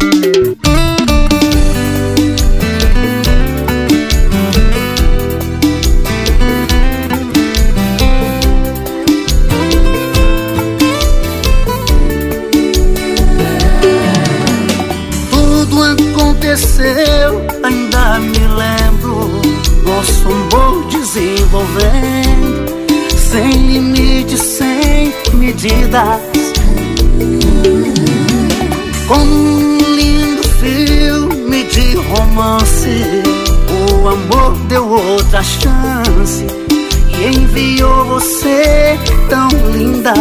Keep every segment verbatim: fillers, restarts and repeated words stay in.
Aconteceu, ainda me lembro. Nosso amor desenvolvendo, sem limites, sem medidas, como um lindo filme de romance. O amor deu outra chance e enviou você tão linda.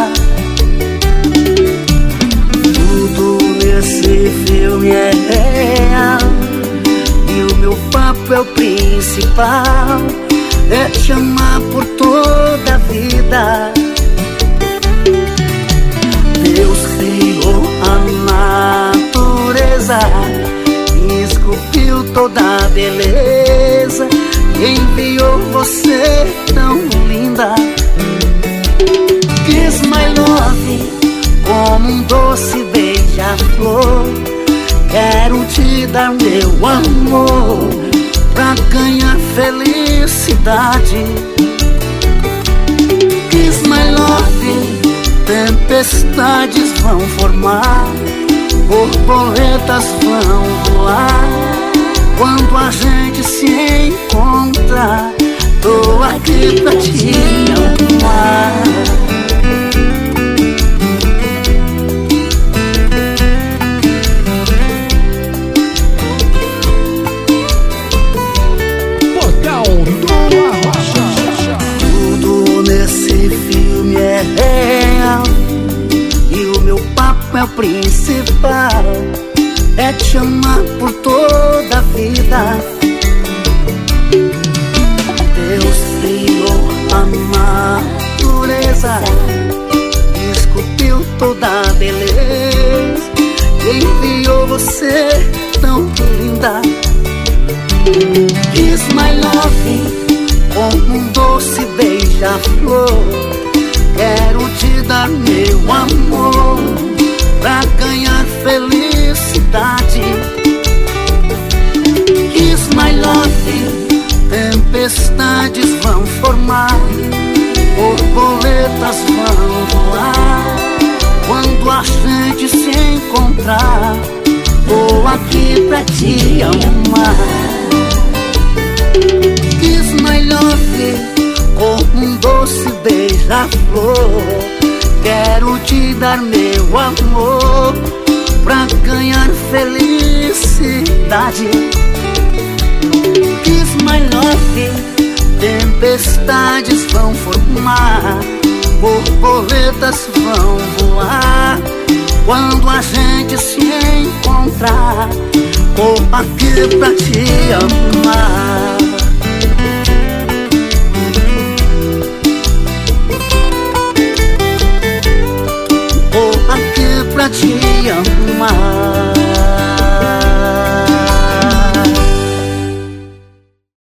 Tudo nesse filme é real e o meu papel principal é te amar por toda a vida. Deus criou a natureza, esculpiu toda a beleza e enviou você tão linda. Kiss my love, como um doce beija-flor, quero te dar meu amor pra ganhar felicidade. Kiss my love, tempestades vão formar, borboletas vão voar. Quando a gente se encontrar, tô aqui pra te amar. Meu principal é te amar por toda a vida. Deus criou a natureza, esculpiu toda a beleza e enviou você tão linda. Kiss my love, como um doce beija-flor, quero te dar meu amor pra ganhar felicidade. Kiss my love, tempestades vão formar, borboletas vão voar. Quando a gente se encontrar, tô aqui pra te amar. Kiss my love, como um doce beija-flor, quero te dar meu amor pra ganhar felicidade. Kiss my love, tempestades vão formar, borboletas vão voar. Quando a gente se encontrar, tô aqui pra te amar. Pra te amar.